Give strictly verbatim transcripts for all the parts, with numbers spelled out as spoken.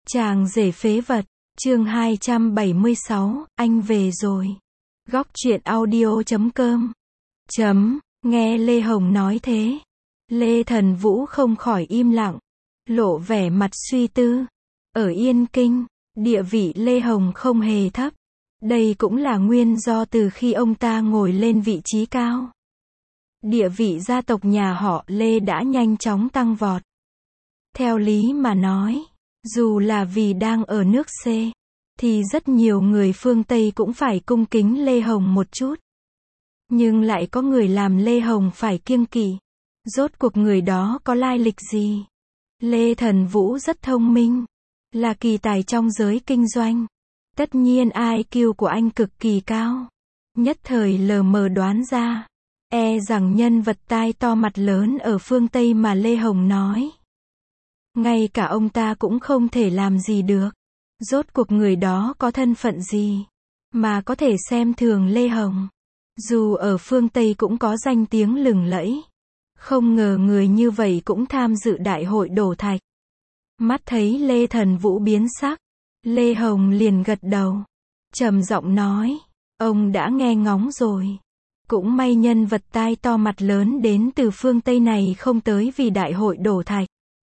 Chàng rể phế vật, chương hai trăm bảy mươi sáu, anh về rồi. Góc truyện audio chấm com. Chấm, nghe Lê Hồng nói thế. Lê Thần Vũ không khỏi im lặng, lộ vẻ mặt suy tư. Ở Yên Kinh, địa vị Lê Hồng không hề thấp. Đây cũng là nguyên do từ khi ông ta ngồi lên vị trí cao, địa vị gia tộc nhà họ Lê đã nhanh chóng tăng vọt. Theo lý mà nói, dù là vì đang ở nước C, thì rất nhiều người phương Tây cũng phải cung kính Lê Hồng một chút. Nhưng lại có người làm Lê Hồng phải kiêng kỵ. Rốt cuộc người đó có lai lịch gì? Lê Thần Vũ rất thông minh, là kỳ tài trong giới kinh doanh. Tất nhiên i kiu của anh cực kỳ cao. Nhất thời lờ mờ đoán ra, e rằng nhân vật tai to mặt lớn ở phương Tây mà Lê Hồng nói, ngay cả ông ta cũng không thể làm gì được. Rốt cuộc người đó có thân phận gì mà có thể xem thường Lê Hồng? Dù ở phương Tây cũng có danh tiếng lừng lẫy, không ngờ người như vậy cũng tham dự đại hội đổ thạch. Mắt thấy Lê Thần Vũ biến sắc, Lê Hồng liền gật đầu, trầm giọng nói, ông đã nghe ngóng rồi. Cũng may nhân vật tai to mặt lớn đến từ phương Tây này không tới vì đại hội đổ thạch,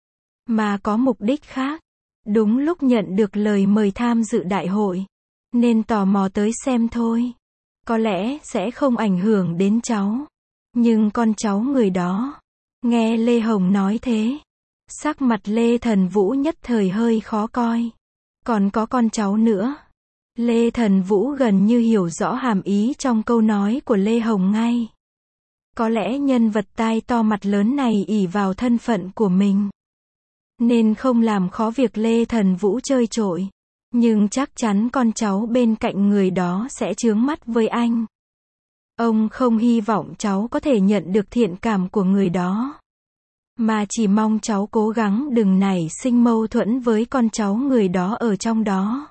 mà có mục đích khác. Đúng lúc nhận được lời mời tham dự đại hội, nên tò mò tới xem thôi. Có lẽ sẽ không ảnh hưởng đến cháu. Nhưng con cháu người đó. Nghe Lê Hồng nói thế, sắc mặt Lê Thần Vũ nhất thời hơi khó coi. Còn có con cháu nữa. Lê Thần Vũ gần như hiểu rõ hàm ý trong câu nói của Lê Hồng ngay. Có lẽ nhân vật tai to mặt lớn này ỷ vào thân phận của mình, nên không làm khó việc Lê Thần Vũ chơi trội. Nhưng chắc chắn con cháu bên cạnh người đó sẽ chướng mắt với anh. Ông không hy vọng cháu có thể nhận được thiện cảm của người đó, mà chỉ mong cháu cố gắng đừng nảy sinh mâu thuẫn với con cháu người đó ở trong đó.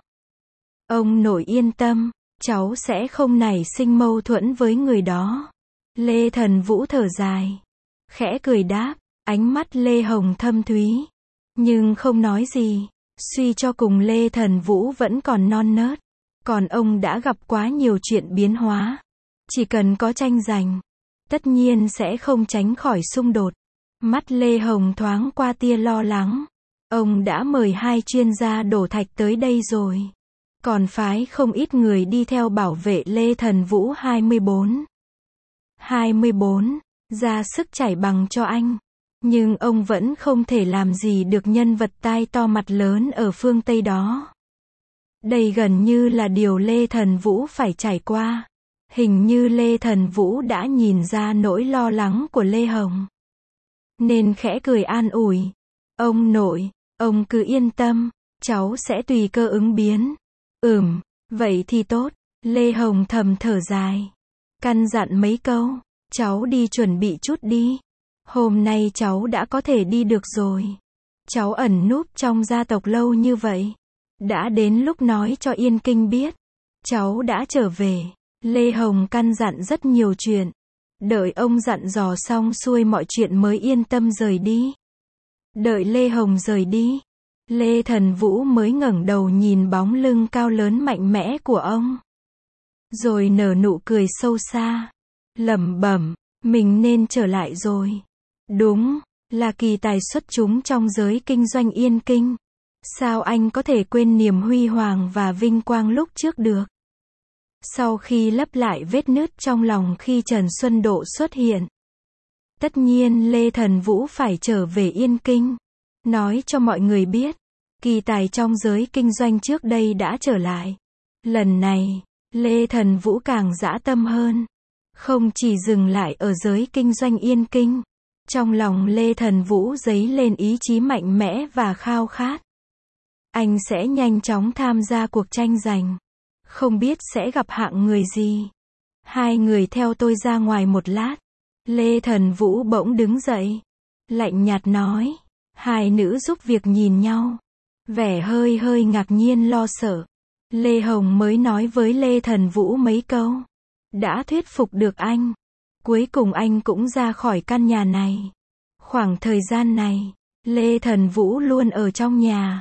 Ông nội yên tâm, cháu sẽ không nảy sinh mâu thuẫn với người đó. Lê Thần Vũ thở dài, khẽ cười đáp. Ánh mắt Lê Hồng thâm thúy, nhưng không nói gì. Suy cho cùng Lê Thần Vũ vẫn còn non nớt, còn ông đã gặp quá nhiều chuyện biến hóa. Chỉ cần có tranh giành, tất nhiên sẽ không tránh khỏi xung đột. Mắt Lê Hồng thoáng qua tia lo lắng. Ông đã mời hai chuyên gia đổ thạch tới đây rồi, còn phái không ít người đi theo bảo vệ Lê Thần Vũ hai mươi bốn. hai mươi bốn, ra sức chảy bằng cho anh. Nhưng ông vẫn không thể làm gì được nhân vật tai to mặt lớn ở phương Tây đó. Đây gần như là điều Lê Thần Vũ phải trải qua. Hình như Lê Thần Vũ đã nhìn ra nỗi lo lắng của Lê Hồng, nên khẽ cười an ủi. Ông nội, ông cứ yên tâm, cháu sẽ tùy cơ ứng biến. Ừm, vậy thì tốt. Lê Hồng thầm thở dài, căn dặn mấy câu. Cháu đi chuẩn bị chút đi. Hôm nay cháu đã có thể đi được rồi. Cháu ẩn núp trong gia tộc lâu như vậy, đã đến lúc nói cho Yên Kinh biết cháu đã trở về. Lê Hồng căn dặn rất nhiều chuyện, đợi ông dặn dò xong xuôi mọi chuyện mới yên tâm rời đi. Đợi Lê Hồng rời đi, Lê Thần Vũ mới ngẩng đầu nhìn bóng lưng cao lớn mạnh mẽ của ông, rồi nở nụ cười sâu xa, lẩm bẩm, mình nên trở lại rồi. Đúng, là kỳ tài xuất chúng trong giới kinh doanh Yên Kinh. Sao anh có thể quên niềm huy hoàng và vinh quang lúc trước được? Sau khi lấp lại vết nứt trong lòng khi Trần Xuân Độ xuất hiện, tất nhiên Lê Thần Vũ phải trở về Yên Kinh, nói cho mọi người biết, kỳ tài trong giới kinh doanh trước đây đã trở lại. Lần này, Lê Thần Vũ càng dã tâm hơn, không chỉ dừng lại ở giới kinh doanh Yên Kinh. Trong lòng Lê Thần Vũ dấy lên ý chí mạnh mẽ và khao khát. Anh sẽ nhanh chóng tham gia cuộc tranh giành. Không biết sẽ gặp hạng người gì. Hai người theo tôi ra ngoài một lát. Lê Thần Vũ bỗng đứng dậy, lạnh nhạt nói. Hai nữ giúp việc nhìn nhau, vẻ hơi hơi ngạc nhiên lo sợ. Lê Hồng mới nói với Lê Thần Vũ mấy câu, đã thuyết phục được anh. Cuối cùng anh cũng ra khỏi căn nhà này. Khoảng thời gian này, Lê Thần Vũ luôn ở trong nhà.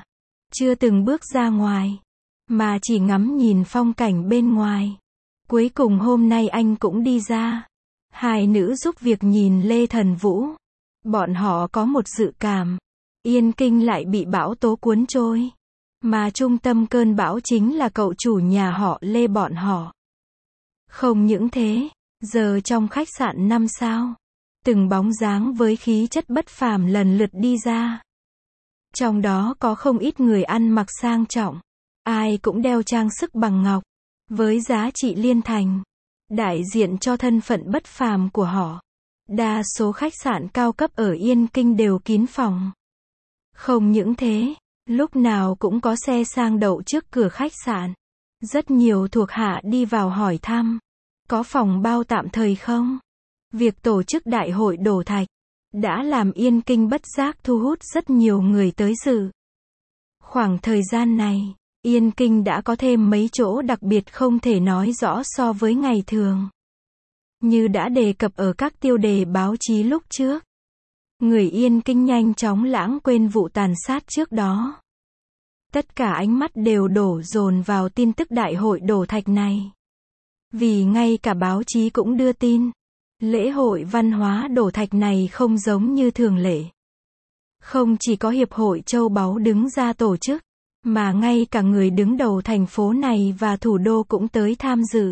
chưa từng bước ra ngoài, mà chỉ ngắm nhìn phong cảnh bên ngoài. Cuối cùng hôm nay anh cũng đi ra. Hai nữ giúp việc nhìn Lê Thần Vũ. Bọn họ có một dự cảm. Yên Kinh lại bị bão tố cuốn trôi. Mà trung tâm cơn bão chính là cậu chủ nhà họ Lê bọn họ. Không những thế, giờ trong khách sạn năm sao, từng bóng dáng với khí chất bất phàm lần lượt đi ra. Trong đó có không ít người ăn mặc sang trọng. Ai cũng đeo trang sức bằng ngọc, với giá trị liên thành, đại diện cho thân phận bất phàm của họ. Đa số khách sạn cao cấp ở Yên Kinh đều kín phòng. Không những thế, lúc nào cũng có xe sang đậu trước cửa khách sạn. Rất nhiều thuộc hạ đi vào hỏi thăm, có phòng bao tạm thời không? Việc tổ chức đại hội đổ thạch đã làm Yên Kinh bất giác thu hút rất nhiều người tới dự. Khoảng thời gian này, Yên Kinh đã có thêm mấy chỗ đặc biệt không thể nói rõ so với ngày thường. Như đã đề cập ở các tiêu đề báo chí lúc trước, người Yên Kinh nhanh chóng lãng quên vụ tàn sát trước đó. Tất cả ánh mắt đều đổ dồn vào tin tức đại hội đổ thạch này. Vì ngay cả báo chí cũng đưa tin, lễ hội văn hóa đổ thạch này không giống như thường lệ. Không chỉ có Hiệp hội Châu Báu đứng ra tổ chức, mà ngay cả người đứng đầu thành phố này và thủ đô cũng tới tham dự.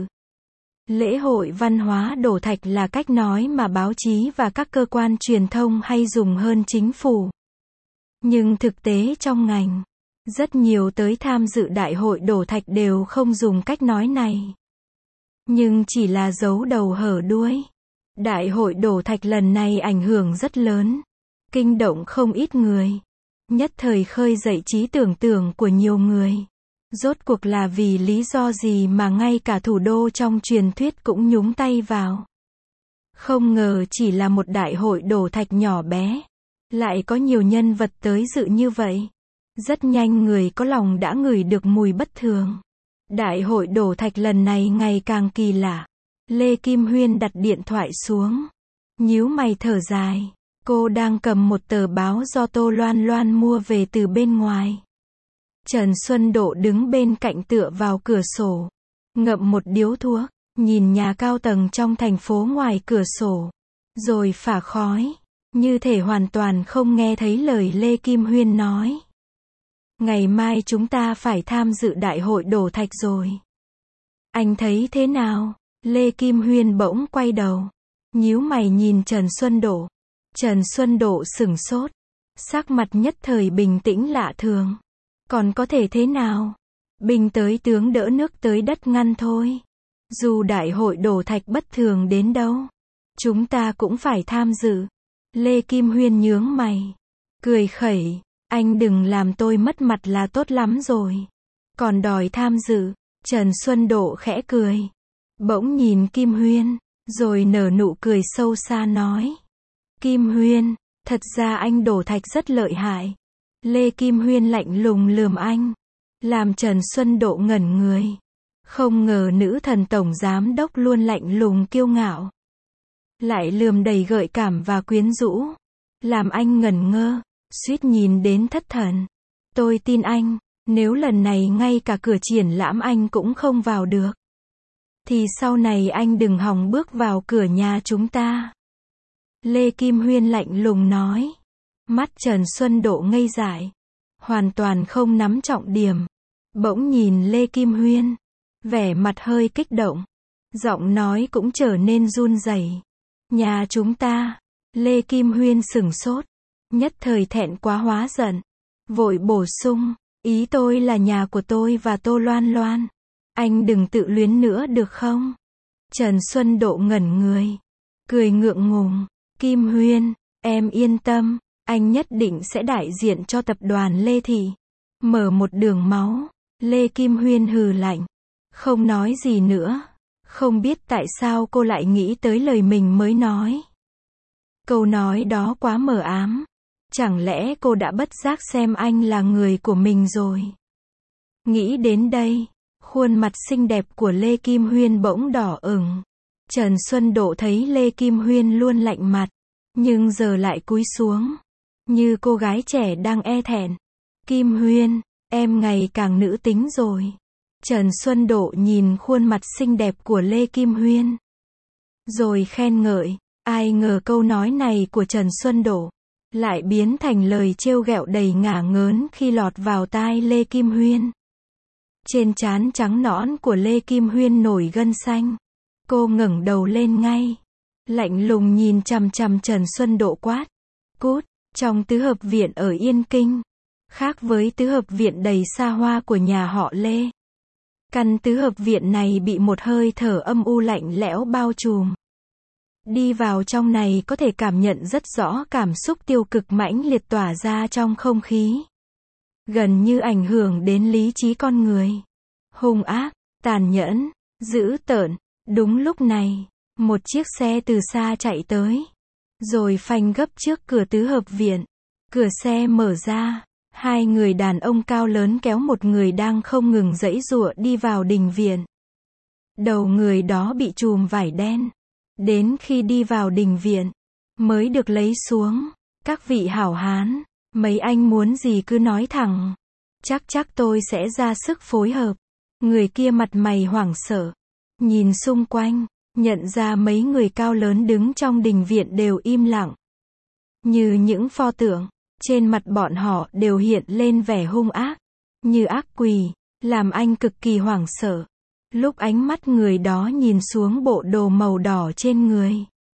Lễ hội văn hóa đổ thạch là cách nói mà báo chí và các cơ quan truyền thông hay dùng hơn chính phủ. Nhưng thực tế trong ngành, rất nhiều tới tham dự đại hội đổ thạch đều không dùng cách nói này. Nhưng chỉ là giấu đầu hở đuôi. Đại hội đổ thạch lần này ảnh hưởng rất lớn, kinh động không ít người. Nhất thời khơi dậy trí tưởng tượng của nhiều người. Rốt cuộc là vì lý do gì mà ngay cả thủ đô trong truyền thuyết cũng nhúng tay vào. Không ngờ chỉ là một đại hội đổ thạch nhỏ bé, lại có nhiều nhân vật tới dự như vậy. Rất nhanh người có lòng đã ngửi được mùi bất thường. Đại hội đổ thạch lần này ngày càng kỳ lạ. Lê Kim Huyên đặt điện thoại xuống, nhíu mày thở dài. Cô đang cầm một tờ báo do Tô Loan Loan mua về từ bên ngoài. Trần Xuân Độ đứng bên cạnh tựa vào cửa sổ, ngậm một điếu thuốc, nhìn nhà cao tầng trong thành phố ngoài cửa sổ, rồi phả khói, như thể hoàn toàn không nghe thấy lời Lê Kim Huyên nói. Ngày mai chúng ta phải tham dự đại hội đổ thạch rồi. Anh thấy thế nào? Lê Kim Huyên bỗng quay đầu, nhíu mày nhìn Trần Xuân Độ. Trần Xuân Độ sửng sốt, sắc mặt nhất thời bình tĩnh lạ thường. Còn có thể thế nào? Binh tới tướng đỡ nước tới đất ngăn thôi. Dù đại hội đổ thạch bất thường đến đâu, chúng ta cũng phải tham dự. Lê Kim Huyên nhướng mày, cười khẩy, anh đừng làm tôi mất mặt là tốt lắm rồi. Còn đòi tham dự. Trần Xuân Độ khẽ cười, bỗng nhìn Kim Huyên, rồi nở nụ cười sâu xa nói. Kim Huyên, thật ra anh đổ thạch rất lợi hại. Lê Kim Huyên lạnh lùng lườm anh, làm Trần Xuân Độ ngẩn người. Không ngờ nữ thần tổng giám đốc luôn lạnh lùng kiêu ngạo, lại lườm đầy gợi cảm và quyến rũ, làm anh ngẩn ngơ, suýt nhìn đến thất thần. Tôi tin anh, nếu lần này ngay cả cửa triển lãm anh cũng không vào được, thì sau này anh đừng hòng bước vào cửa nhà chúng ta. Lê Kim Huyên lạnh lùng nói. Mắt Trần Xuân Độ ngây dại, hoàn toàn không nắm trọng điểm. Bỗng nhìn Lê Kim Huyên, vẻ mặt hơi kích động, giọng nói cũng trở nên run rẩy. Nhà chúng ta. Lê Kim Huyên sửng sốt, nhất thời thẹn quá hóa giận, vội bổ sung, ý tôi là nhà của tôi và Tô Loan Loan. Anh đừng tự luyến nữa được không? Trần Xuân Độ ngẩn người, cười ngượng ngùng. Kim Huyên, em yên tâm, anh nhất định sẽ đại diện cho tập đoàn Lê Thị, mở một đường máu. Lê Kim Huyên hừ lạnh, không nói gì nữa. Không biết tại sao cô lại nghĩ tới lời mình mới nói. Câu nói đó quá mờ ám. Chẳng lẽ cô đã bất giác xem anh là người của mình rồi? Nghĩ đến đây, khuôn mặt xinh đẹp của Lê Kim Huyên bỗng đỏ ửng. Trần Xuân Độ thấy Lê Kim Huyên luôn lạnh mặt, nhưng giờ lại cúi xuống, như cô gái trẻ đang e thẹn. Kim Huyên, Em ngày càng nữ tính rồi. Trần Xuân Độ nhìn khuôn mặt xinh đẹp của Lê Kim Huyên, rồi khen ngợi. Ai ngờ câu nói này của Trần Xuân Độ lại biến thành lời trêu ghẹo đầy ngả ngớn khi lọt vào tai Lê Kim Huyên. Trên trán trắng nõn của Lê Kim Huyên nổi gân xanh. Cô ngẩng đầu lên ngay, lạnh lùng nhìn chằm chằm Trần Xuân Độ quát. Cút, trong tứ hợp viện ở Yên Kinh, khác với tứ hợp viện đầy xa hoa của nhà họ Lê. Căn tứ hợp viện này bị một hơi thở âm u lạnh lẽo bao trùm. Đi vào trong này có thể cảm nhận rất rõ cảm xúc tiêu cực mãnh liệt tỏa ra trong không khí. Gần như ảnh hưởng đến lý trí con người. Hung ác, tàn nhẫn, dữ tợn. Đúng lúc này, một chiếc xe từ xa chạy tới, rồi phanh gấp trước cửa tứ hợp viện. Cửa xe mở ra, hai người đàn ông cao lớn kéo một người đang không ngừng giãy giụa đi vào đình viện. Đầu người đó bị trùm vải đen. Đến khi đi vào đình viện, mới được lấy xuống. Các vị hảo hán, mấy anh muốn gì cứ nói thẳng. Chắc chắc tôi sẽ ra sức phối hợp. Người kia mặt mày hoảng sợ, nhìn xung quanh, nhận ra mấy người cao lớn đứng trong đình viện đều im lặng. Như những pho tượng, trên mặt bọn họ đều hiện lên vẻ hung ác, như ác quỷ, làm anh cực kỳ hoảng sợ. Lúc ánh mắt người đó nhìn xuống bộ đồ màu đỏ trên người,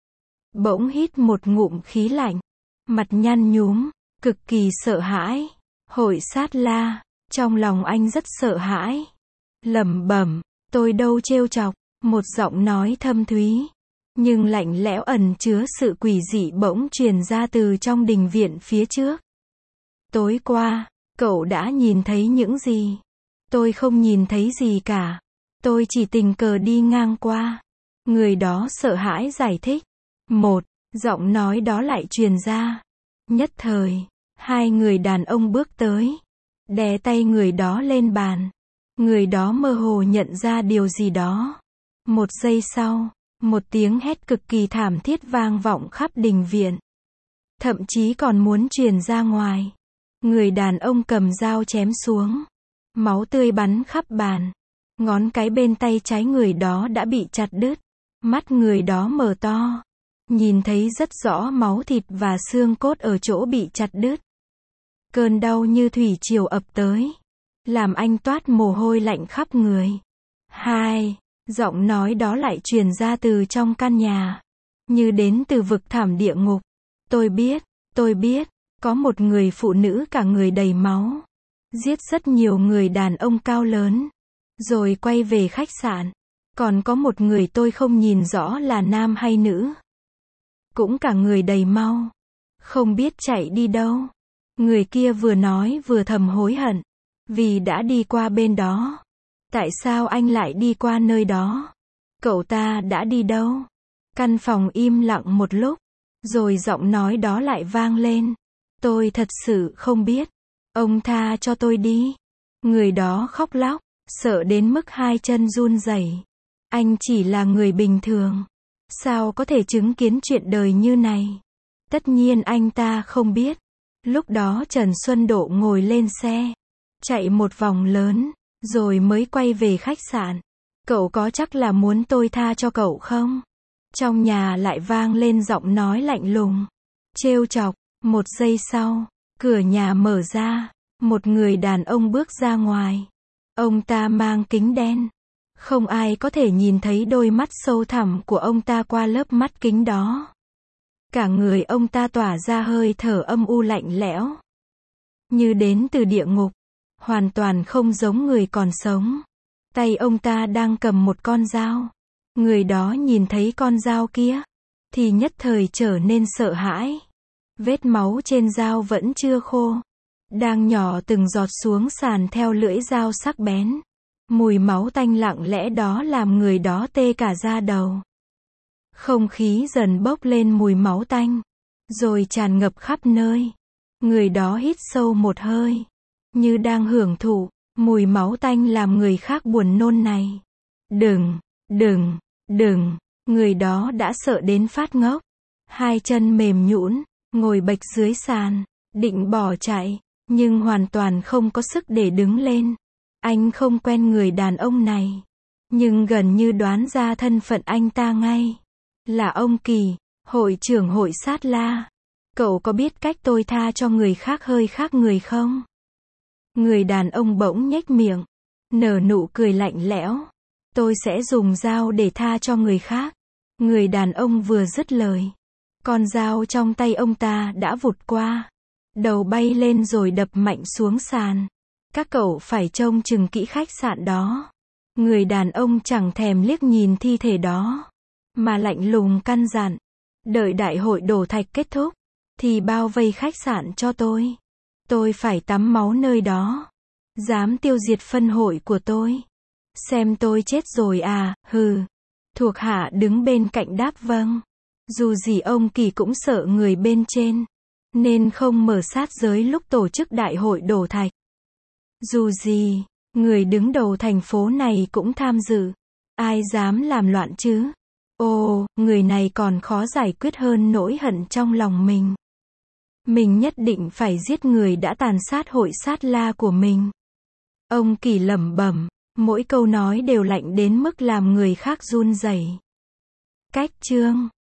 bỗng hít một ngụm khí lạnh, mặt nhăn nhúm, cực kỳ sợ hãi. Hội sát la, trong lòng anh rất sợ hãi. Lẩm bẩm, tôi đâu trêu chọc. Một giọng nói thâm thúy, nhưng lạnh lẽo ẩn chứa sự quỷ dị bỗng truyền ra từ trong đình viện phía trước. Tối qua, cậu đã nhìn thấy những gì? Tôi không nhìn thấy gì cả. Tôi chỉ tình cờ đi ngang qua. Người đó sợ hãi giải thích. Một, giọng nói đó lại truyền ra. Nhất thời, hai người đàn ông bước tới, đè tay người đó lên bàn. Người đó mơ hồ nhận ra điều gì đó. Một giây sau, một tiếng hét cực kỳ thảm thiết vang vọng khắp đình viện. Thậm chí còn muốn truyền ra ngoài. Người đàn ông cầm dao chém xuống. Máu tươi bắn khắp bàn. Ngón cái bên tay trái người đó đã bị chặt đứt. Mắt người đó mở to, nhìn thấy rất rõ máu thịt và xương cốt ở chỗ bị chặt đứt. Cơn đau như thủy triều ập tới, làm anh toát mồ hôi lạnh khắp người. Hai, giọng nói đó lại truyền ra từ trong căn nhà, như đến từ vực thẳm địa ngục. Tôi biết, tôi biết, có một người phụ nữ cả người đầy máu, giết rất nhiều người đàn ông cao lớn, rồi quay về khách sạn. Còn có một người tôi không nhìn rõ là nam hay nữ, cũng cả người đầy máu, không biết chạy đi đâu. Người kia vừa nói vừa thầm hối hận, vì đã đi qua bên đó. Tại sao anh lại đi qua nơi đó? Cậu ta đã đi đâu? Căn phòng im lặng một lúc, rồi giọng nói đó lại vang lên. Tôi thật sự không biết. Ông tha cho tôi đi. Người đó khóc lóc, sợ đến mức hai chân run rẩy. Anh chỉ là người bình thường. Sao có thể chứng kiến chuyện đời như này? Tất nhiên anh ta không biết. Lúc đó Trần Xuân Độ ngồi lên xe, chạy một vòng lớn, rồi mới quay về khách sạn. Cậu có chắc là muốn tôi tha cho cậu không? Trong nhà lại vang lên giọng nói lạnh lùng, trêu chọc. Một giây sau, cửa nhà mở ra, một người đàn ông bước ra ngoài. Ông ta mang kính đen. Không ai có thể nhìn thấy đôi mắt sâu thẳm của ông ta qua lớp mắt kính đó. Cả người ông ta tỏa ra hơi thở âm u lạnh lẽo, như đến từ địa ngục, hoàn toàn không giống người còn sống. Tay ông ta đang cầm một con dao. Người đó nhìn thấy con dao kia, thì nhất thời trở nên sợ hãi. Vết máu trên dao vẫn chưa khô, đang nhỏ từng giọt xuống sàn theo lưỡi dao sắc bén. Mùi máu tanh lặng lẽ đó làm người đó tê cả da đầu. Không khí dần bốc lên mùi máu tanh, rồi tràn ngập khắp nơi. Người đó hít sâu một hơi, như đang hưởng thụ. Mùi máu tanh làm người khác buồn nôn này. Đừng, đừng, đừng. Người đó đã sợ đến phát ngốc. Hai chân mềm nhũn, ngồi bệt dưới sàn, định bỏ chạy. nhưng hoàn toàn không có sức để đứng lên. Anh không quen người đàn ông này, nhưng gần như đoán ra thân phận anh ta ngay. Là ông Kỳ, hội trưởng hội Sát La. Cậu có biết cách tôi tha cho người khác hơi khác người không? Người đàn ông bỗng nhếch miệng, nở nụ cười lạnh lẽo. Tôi sẽ dùng dao để tha cho người khác. Người đàn ông vừa dứt lời, con dao trong tay ông ta đã vụt qua, đầu bay lên rồi đập mạnh xuống sàn. Các cậu phải trông chừng kỹ khách sạn đó. Người đàn ông chẳng thèm liếc nhìn thi thể đó, mà lạnh lùng căn dặn, đợi đại hội đổ thạch kết thúc, thì bao vây khách sạn cho tôi. Tôi phải tắm máu nơi đó. Dám tiêu diệt phân hội của tôi. Xem tôi chết rồi à, hừ. Thuộc hạ đứng bên cạnh đáp vâng. Dù gì ông Kỳ cũng sợ người bên trên, nên không mở sát giới lúc tổ chức đại hội đổ thạch. Dù gì, người đứng đầu thành phố này cũng tham dự. Ai dám làm loạn chứ? Ồ, người này còn khó giải quyết hơn nỗi hận trong lòng mình. Mình nhất định phải giết người đã tàn sát hội Sát La của mình. Ông Kỳ lẩm bẩm, mỗi câu nói đều lạnh đến mức làm người khác run rẩy. Cách chương